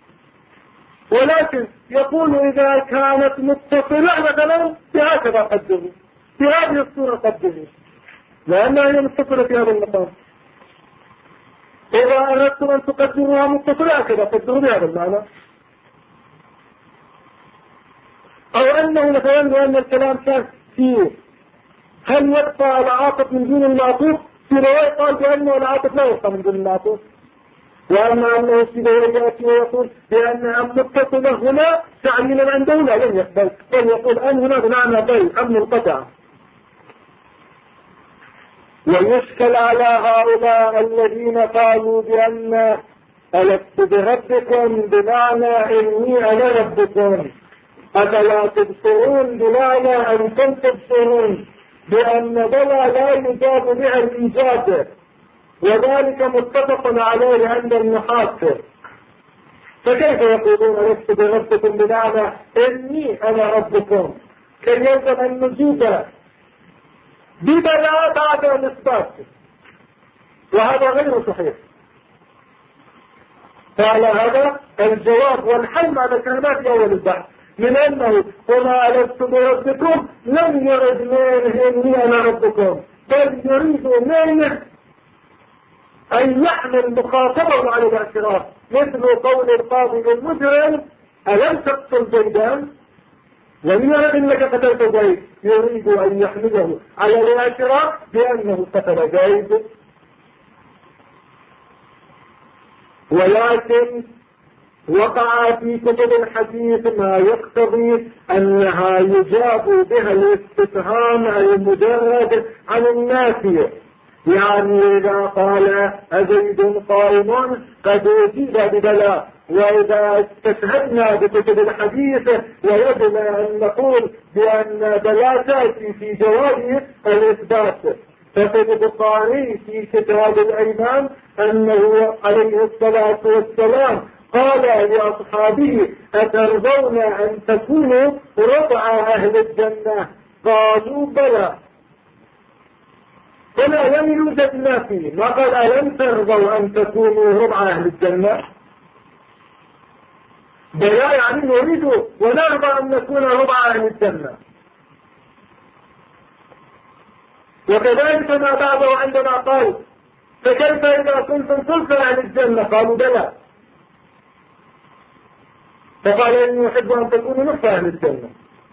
ولكن يقول إذا كانت متصلة مثلا بهكذا قدروا، في هذه الصورة قدروا، لأنها هي متصلة في هذا المقام. إذا أردتم أن تقدروها متصلة هكذا قدروا بهذا المعنى. أو أنه مثلا لأن الكلام كان فيه هل يبقى العاطف من دون المعطوف، في رواية قال بأنه العاطف لا يبقى من دون المعطوف، وأما أنه سيبويه يأتي ويقول بأن أم متصلة هنا تعليلا عنده لا لم يقبل، بل يقول أن هنا بمعنى بل أم منقطع. ويشكل على هؤلاء الذين قالوا بأن ألست بربكم بمعنى إني أنا ربكم، أفلا تبصرون بمعنى أنتم تبصرون، بأن بلا لا يجاب بها الإيجاد، وذلك متفق عليه عند النحاة. فكيف يقولون لست بربكم بمعنى إني أنا ربكم، كي يلزم النجوب ببلا بعد الإثبات، وهذا غير صحيح. فعلى هذا الجواب والحل على الكلمات في أول البحث من أنه وما لست بربكم لم يرد منه إني أنا ربكم، بل يريد منه أن يحمل مخاطبه على الاعتراف، مثل قول القاضي للمجرم ألم تقتل زيدان؟ لم يرد انك قتلت زيد، يريد ان يحمله على الاعتراف بانه قتل زيد. ولكن وقع في كتب الحديث ما يقتضي انها يجاب بها الاستفهام المجرد عن النافية. يعني اذا قال أزيد قائم قد اجيب ببلاء. واذا استشهدنا بكتب الحديث ويجب ان نقول بان بلا تاتي في جواب الاثبات. ففي البخاري في كتاب الايمان انه عليه الصلاة والسلام قال لاصحابه اترضون ان تكونوا ربع اهل الجنة؟ قالوا بلى. هنا لم يوجد نافي، ما قال ألم ترضوا أن تكونوا ربع أهل الجنة؟ بلا يعني نريد ونرضى أن نكون ربع أهل الجنة. وكذلك ما بعده عندما قال فكيف إذا كنتم ثلث أهل الجنة؟ قالوا بلى. فقال إني أحب أن تكونوا نصف أهل الجنة.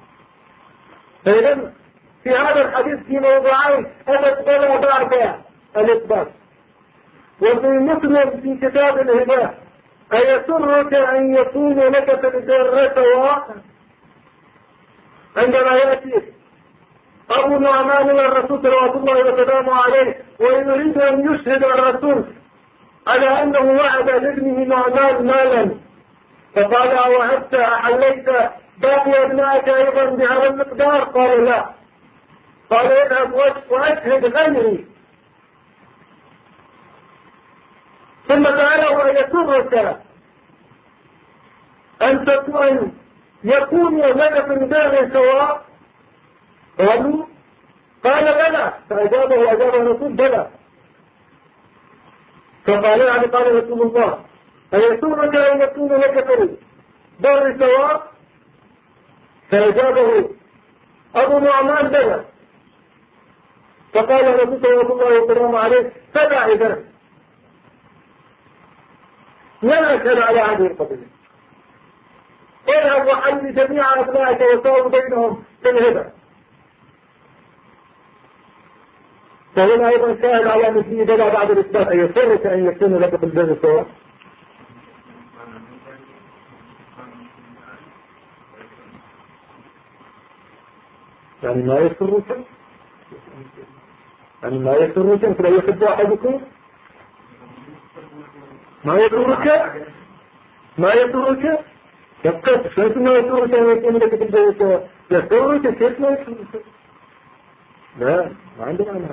فإذا في هذا الحديث في موضوعين أتت بلى بعد الإثبات. وفي مسلم في كتاب الهداية أيسرك أن يكون لك في الجنة سواء؟ عندما يأتي أبو نعمان إلى الرسول صلى الله وسلامه عليه ويريد أن يشهد الرسول على أنه وعد لابنه نعمان مالا، فقال أوعدت أحليت باقي ابنائك أيضا بهذا المقدار؟ قال لا. قال اذهب واشهد غيري. ثم سأله أيسرك أن يكون لك في الدار سواء؟ قال بلى. فأجابه الرسول بلى. فقال يعني قال رسول الله أيسرك أن يكون لك في الدار سواء؟ فأجابه أبو نعمان بلى. فقال الرسول صلى الله وسلم عليه فدع إذا لا أشهد على هذه القضية، اذهب وحل جميع أبنائك وساووا بينهم في الهدى. فهنا أيضا شاهد على مثله بلى بعد الإثبات أن يسرك أن يكون لك في الجنة سواء. يعني ما يسرك فلا يحب أحدكم ما يسرك يبقى كيف ما يسرك أن يكون لك في الجنة سواء؟ يسرك كيف ما يسرك؟ لا ما عندنا معنى.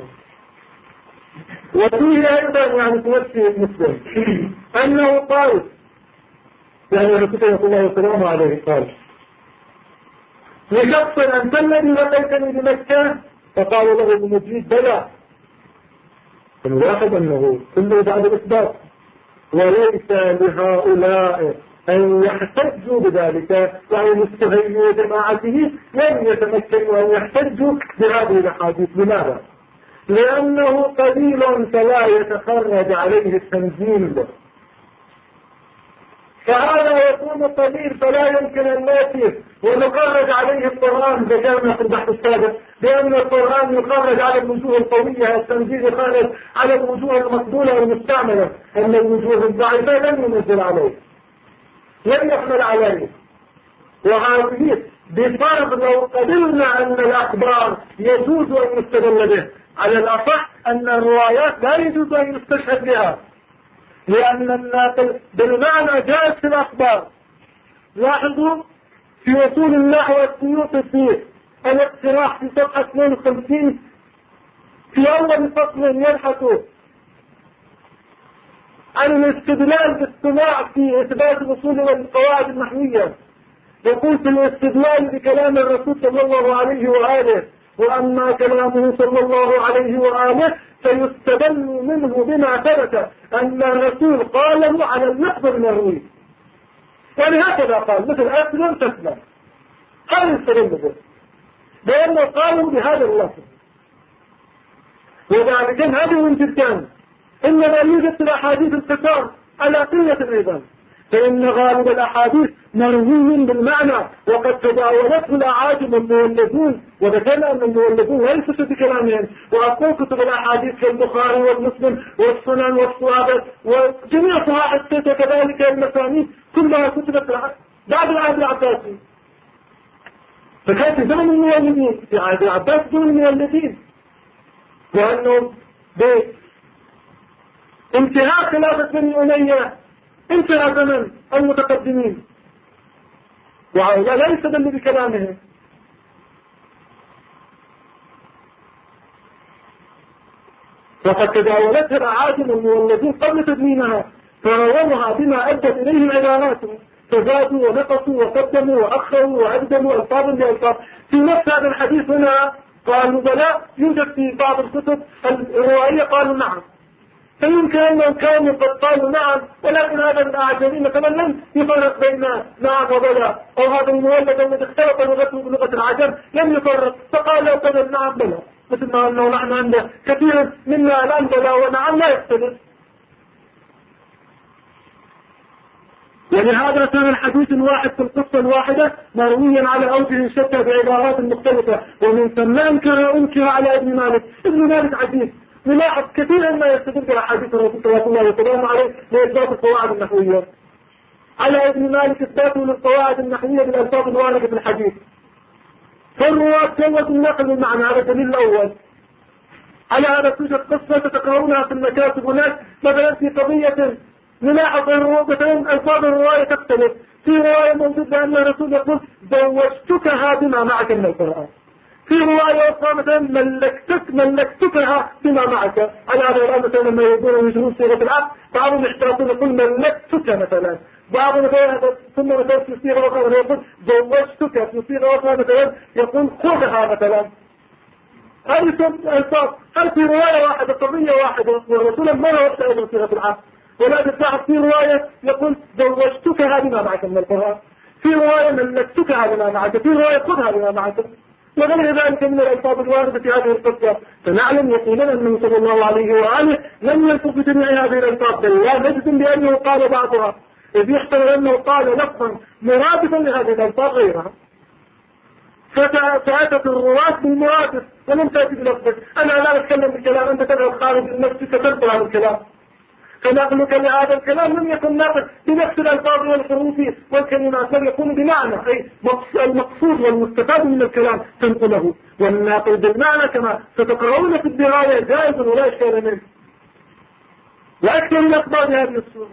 وفيه أيضا يعني في نفس مسلم أنه قال يعني الرسول صلى الله عليه وسلم عليه قال لشخص أنت الذي لقيتني بمكة؟ فقال له المجيد بلى. فالواحد أنه كله بعد الإثبات، وليس لهؤلاء أن يحتجوا بذلك. يعني مستهيئ جماعته لم يتمكنوا أن يحتجوا بهذه الأحاديث. لماذا؟ لأنه قليل فلا يتخرج عليه التنزيل، فهذا يكون قليل فلا يمكن أن نأتي ونخرج عليه القرآن. ذكرنا في البحث السابق بأن القرآن يخرج على الوجوه القوية، التنزيل يخرج على الوجوه المقبولة والمستعملة، أن الوجوه الضعيفة لم ينزل عليه، لم يحمل عليه. وهذه بفرض لو قبلنا أن الأخبار يجوز أن يستدل به، على الأصح أن الروايات لا يجوز أن يستشهد بها، لأن الناقل بالمعنى جاءت في الأخبار. لاحظوا في وصول النحو السيوطي في الاقتراح في صفحة 52 في أول فصل يبحث عن الاستدلال بالسماع في إثبات الأصول والقواعد النحوية. يقول في الاستدلال بكلام الرسول صلى الله عليه وآله، وأما كلامه صلى الله عليه وآله فيستدل منه بما ثبت أن الرسول قاله على اللفظ المروي. يعني هكذا قال مثل أسلم تسلم، هذا يستدل به لأنه قالوا بهذا اللفظ. وذلك هذا من جدا إنما يوجد في الأحاديث الكثار على قلة أيضا، فإن غالب الأحاديث مروي بالمعنى وقد تداولته الأعاجم المولدون، وذكرنا أن المولدون ليسوا بكلامهم، وأقول كتب الأحاديث كالبخاري والمسلم والسنن والصحابة وجميع صحاح الستة كذلك المسانيد كلها كتبت بعد العهد العباسي، فكان في زمن المولدين في عهد العباس دون المولدين، وأنهم بانتهاء خلافة بني أمية انتهى زمن المتقدمين، وهؤلاء لا يستدل بكلامهم. وقد تداولتها الأعاجم المولدين قبل تدوينها فرووها بما أدت إليه عباراتهم، فزادوا ونقصوا وقدموا وأخروا وأبدلوا ألفاظا بألفاظ. في نفس هذا الحديث هنا قالوا بلى يوجد في بعض الكتب الرواية قالوا نعم، فيمكن أنهم كانوا قد قالوا نعم، ولكن هذا الأعجمي مثلا لم يفرق بين نعم وبلى، أو هذا المولد الذي اختلط لغته بلغة العجم لم يفرق فقال لو كان نعم بلى، مثل ما أنه نحن عند كثير منا الآن بلى ونعم لا يختلف. ولهذا كان الحديث الواحد في القصة الواحدة مرويا على أوجه شتى بعبارات مختلفة، ومن ثم أنكر على ابن مالك. ابن مالك عجيب، نلاحظ كثيرا ما يستدل بأحاديث الرسول صلى الله عليه وسلم عليه لإثبات القواعد النحوية. على ابن مالك إثباته للقواعد النحوية بالألفاظ الواردة في الحديث، فالرواة جوزوا النقل بالمعنى، هذا الدليل الأول. على هذا توجد قصة تتقرؤونها في المكاتب هناك مثلا في قضية نلاحظ مثلا ألفاظ الرواية تختلف. في رواية موجود بأن الرسول يقول زوجتكها بما معك من القرآن، في رواية أخرى مثلا ملكتكها بما معك. على هذا الآن مثلا لما يقولون يجرون صيغة العقد بعضهم يحتاجون يقول ملكتك مثلا، بعضهم مثلا ثم مثلا في صيغة أخرى يقول زوجتك، في صيغة أخرى مثلا يقول خذها مثلا. هذه الألفاظ هل في رواية واحدة قضية واحدة والرسول ما وقت أيضا صيغة العقد، ولا تتلاحظ في رواية يقول زوجتكها بما معك من القرآن، في رواية ملكتكها بما معك، في رواية خذها بما معك، وغير ذلك من الألفاظ الواردة في هذه القصة. فنعلم يقينا أنه صلى الله عليه وآله لم يلفظ بجميع هذه الألفاظ، بل لا نجزم بأنه قال بعضها، إذ يحتمل أنه قال لفظا مرادفا لهذه الألفاظ غيرها، فأتت الرواة بالمرادف ولم تأتي بلفظك. أنا لا أتكلم بالكلام، أنت تذهب خارج نفسك تنقل هذا الكلام، فنقلك لهذا الكلام لم يكن نقل بنفس الألفاظ والحروف والكلمات، بل يكون بمعنى، أي المقصود والمستفاد من الكلام تنقله، والناقل بالمعنى كما ستقرؤون في الدراية جائز ولا إشكال منه، وأكثر الأخبار هذه الصورة.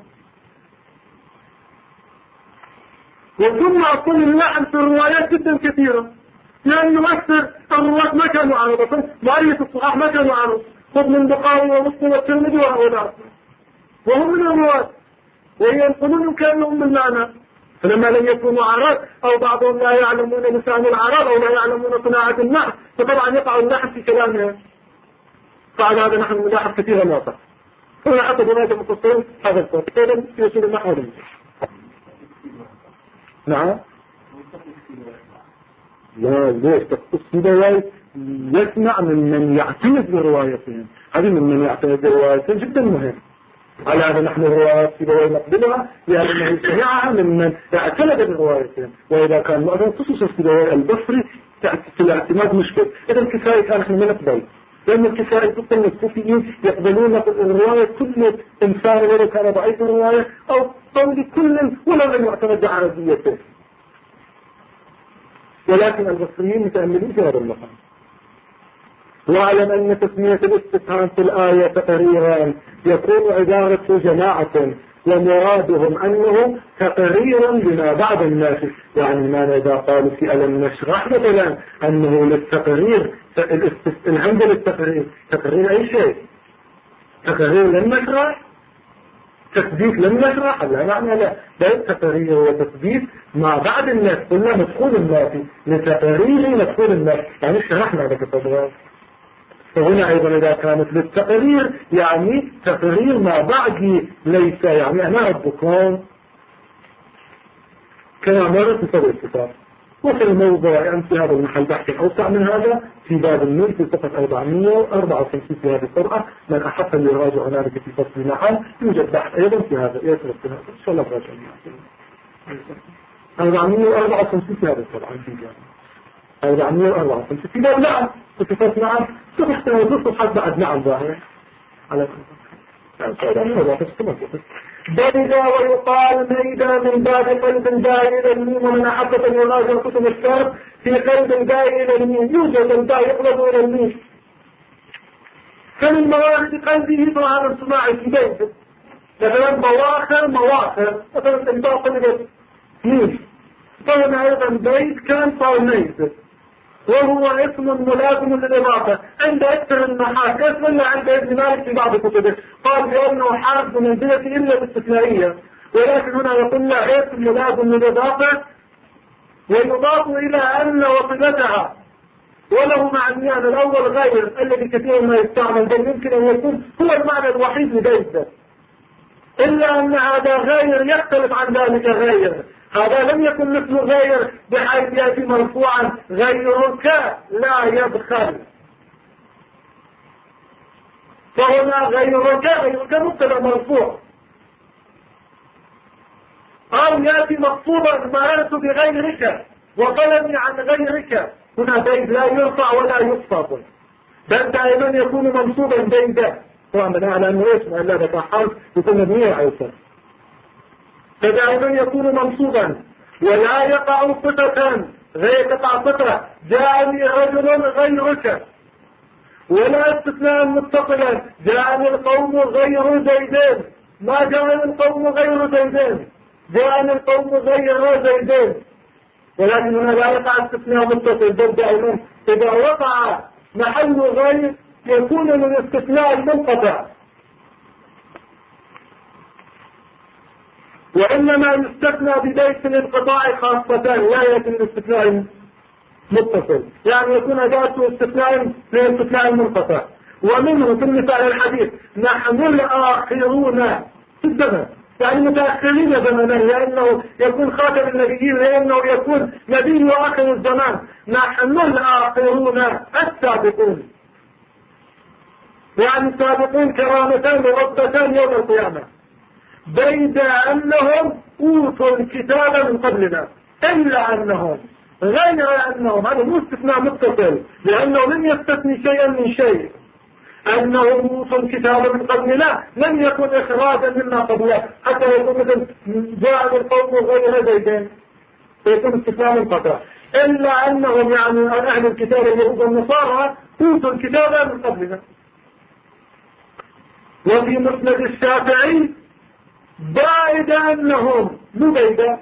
وثم أقول اللحن في الروايات جدا كثيرة، لأنه أكثر الرواة ما كانوا عربة، مؤلف الصحاح ما كانوا عرب، خذ من البخاري ومسلم والترمذي وهؤلاء، وهم من الرواة وينقلون كانهم بالمعنى، فلما لم يكونوا عرب أو بعضهم لا يعلمون لسان العرب أو لا يعلمون صناعة النحو، فطبعا يقع اللحن في كلامهم. فعلى هذا نحن نلاحظ كثيرا واقع هنا حتى بناء المفسرين هذا الفرق أيضا في وصول النحو. نعم لا ليش تخصص رواية يسمع من يعتمد بروايتهم، هذه من يعتمد بروايتهم جدا مهم. على هذا نحن الروايات في رواية نقبلها لأنه سمعها ممن اعتمد بروايتهم، وإذا كان مثلا خصوصا في رواية البصري في الاعتماد مشكل، إذا الكفاية كان نحن ما نقبل، لأن الكفاية كل الكوفيين يقبلون الرواية كل إنسان ولو كان ضعيف الرواية أو قول كل ولو لم يعتمد عربيته، ولكن البصريين متأملين في هذا المقام. واعلم أن تسمية الاستفهام في الآية تقريرا يكون عبارة جماعة ومرادهم أنه تقريرا لما بعد الناس، يعني ما إذا قالوا في ألم نشرح مثلا أنه للتقرير، الحمد للتقرير، تقرير أي شيء، تقرير لم نشرح، تثبيت لم نشرح، لا معنى لا، بل تقرير وتثبيت ما بعد الناس كلها مدخول الناس لتقرير مدخول الناس، يعني شرحنا لك التضغط. فهنا أيضا إذا كانت للتقرير يعني تقرير ما بعد ليس، يعني أنا ربكم كما مرت في صدر الكتاب وفي الموضع يعني في هذا المحل بحث أوسع من هذا في باب النور في صفحة 454 في هذه القرأة. من أحب أن يراجع هنالك في فصل معا يوجد بحث أيضا في هذا يترك في هذا إن شاء الله راجع 454 في هذا القرآة 454 في باب نعم في فصل معا صفحة صفحة بعد نعم ظاهر على بيدا ويقال ميدا من باب قلب داعي إلى الميم. ومن أحب أن يراجع كتب الشرط في قلب داعي إلى الميم يوجد الداعي يقلب إلى الميم. فمن موارد قلبه ظهر الصناعي في بيته مثلا مواخر مثلا تنباع قلبت ميم. فهنا أيضا بيت كان صار ميت وهو اسم ملازم للإضافة عند أكثر النحاة اسم إلا عند ابن مالك في بعض كتبه قال بأنه حارس منزلة إلا باستثنائية. ولكن هنا يقول لا اسم ملازم للإضافة ويضاف إلى أن وصلتها وله معنيان. الأول غير الذي كثير ما يستعمل بل يمكن أن يكون هو المعنى الوحيد لبيت إلا أن هذا غير يختلف عن ذلك غير. هذا لم يكن مثل غير بحيث يأتي مرفوعا غيرك لا يبخل. فهنا غيرك مبتدا مرفوع أو يأتي مقصودا مررت بغيرك وقلمي عن غيرك. هنا بيد لا يرفع ولا يخفض بل دائما يكون منصوبا بيدا طبعا بناء على أنه اسمه إلا بتحرف يكون مبنية على الفتح فدائما يكون منصوبا ولا يقع فتة غير تقع فتة جاءني رجل غيرك ولا استثناء متصلا جاءني القوم غير زيدين ما جاءني القوم غير زيدين جاءني القوم غير زيدين. ولكن هنا لا يقع استثناء متصل بل دائما إذا وقع محل غير يكون من الاستثناء المنقطع وإنما يستثنى ببيت الانقطاع خاصة لا يكون الاستثناء متصل يعني يكون ذاته استثناء من الاستثناء المنقطع. ومنه في المثال الحديث نحن الآخرون في الزمن يعني متأخرين زمنا لأنه يكون خاتم النبيين لأنه يكون نبي آخر الزمان. نحن الآخرون السابقون يعني سابقون كرامتان ورتبتان يوم القيامة بيد أنهم أوتوا الكتاب من قبلنا إلا أنهم غير أنهم هذا مو استثناء متصل لأنه لم يستثني شيئا من شيء. أنهم أوتوا الكتاب من قبلنا لم يكن إخراجا مما قبله حتى يكون مثل جاء القوم غير زيدين فيكون استثناء منقطع. إلا أنهم يعني أهل الكتاب اليهود والنصارى أوتوا الكتاب من قبلنا. وفي مسند الشافعي بعد أنهم مبيدا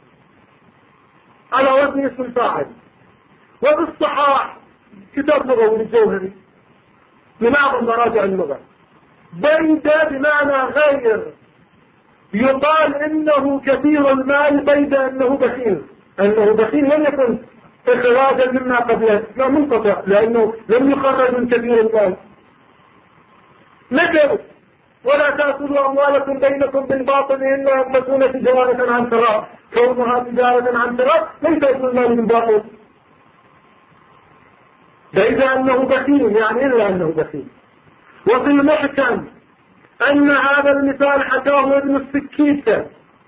على وزن اسم الفاعل. وبالصحاح كتاب لغوي الجوهري من أعظم مراجع اللغة بيدا بمعنى غير يقال إنه كثير المال بيد أنه بخيل. أنه بخيل لم يكن إخراجا مما قبله لا منقطع لأنه لم يخرج من كثير المال. نكر ولا تأكلوا أموالكم بينكم بالباطل إلا أن تكون تجارة عن تراض. كونها تجارة عن تراض ليس اسم المال من باطل بيد أنه بخيل يعني إلا أنه بخيل. وفي المحكم أن هذا المثال حكاه ابن السكيتة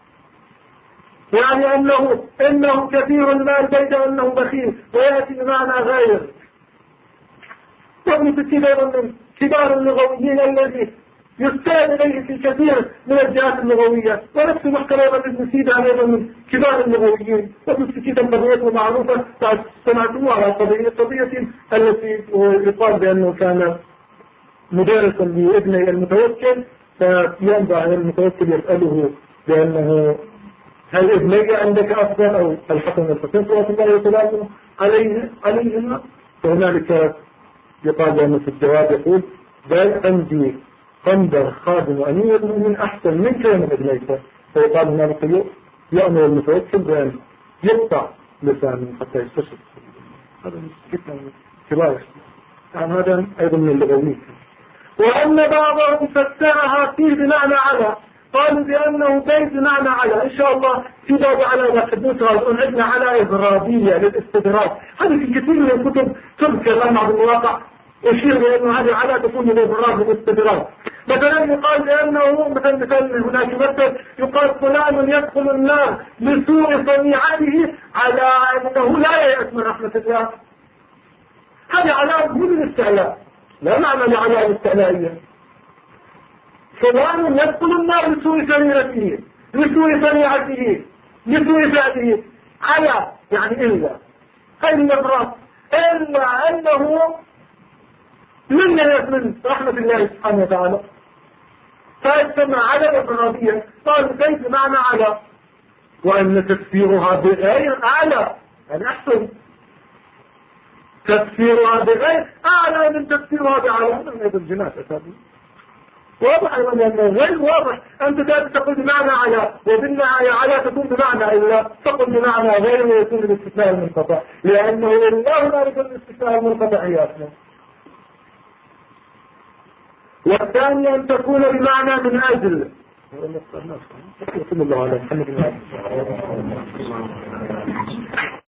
يعني إنه كثير المال بيد أنه بخيل ويأتي بمعنى غير. وابن السكيتة من كبار اللغويين الذي يستند إليه في كثير من الجهات اللغوية ونفس محكم ابن سيدة أيضا من كبار اللغويين. وابن السكيتة قضيته معروفة سمعتموها على قضية التي يقال بأنه كان مدرسا لابني المتوكل فينبع المتوكل يسأله بأنه هل ابني عندك أفضل أو الحسن والحسين صلى الله عليه وسلم عليهما فهنالك يقال بأنه في الجواب يقول بل عندي قندر خادم أمير من أحسن منك ومن ابنيك. فيقال هنالك يأمر المتوكل بأن يقطع لسانه حتى يستشف. هذا جدا كبار يعني هذا أيضا من اللغويين. وأن بعضهم فسرها فيه بمعنى على قالوا بأنه بيت بمعنى على. إن شاء الله في باب على نحدثها ونقول عندنا على إضرابية للاستدراك. هذه في كثير من الكتب تذكر لنا بالواقع يشير بأنه هذه على تكون للإضراب والاستدراك. مثلا يقال بأنه مثلا هناك مثل يقال فلان يدخل النار لسوء صنيعته على أنه لا يأس من رحمة الله. هذه علامة من الاستعلاء، لا معنى لعلامة الاستعلائية. فلان يدخل النار لسوء سريرته، لسوء صنيعته، لسوء فعله، على يعني إلا هذه الإضراب، إلا أنه من يأس من رحمة الله سبحانه وتعالى. فاجتمع على الإضرابية. قال كيف معنى على، وأن تفسيرها بغير على يعني أحسن، تفسيرها بغير أعلى من تفسيرها بعلى. هذا من الجنات أسابيع واضح أيضا لأنه غير واضح. أنت تقول بمعنى على، وبالنهاية على تكون بمعنى إلا، تقول بمعنى غير ويكون الاستثناء المنقطع، لأنه إلا هنا يكون الاستثناء المنقطع يا أسلام. والثاني أن تكون بمعنى من أجل. صلى الله عليه وسلم.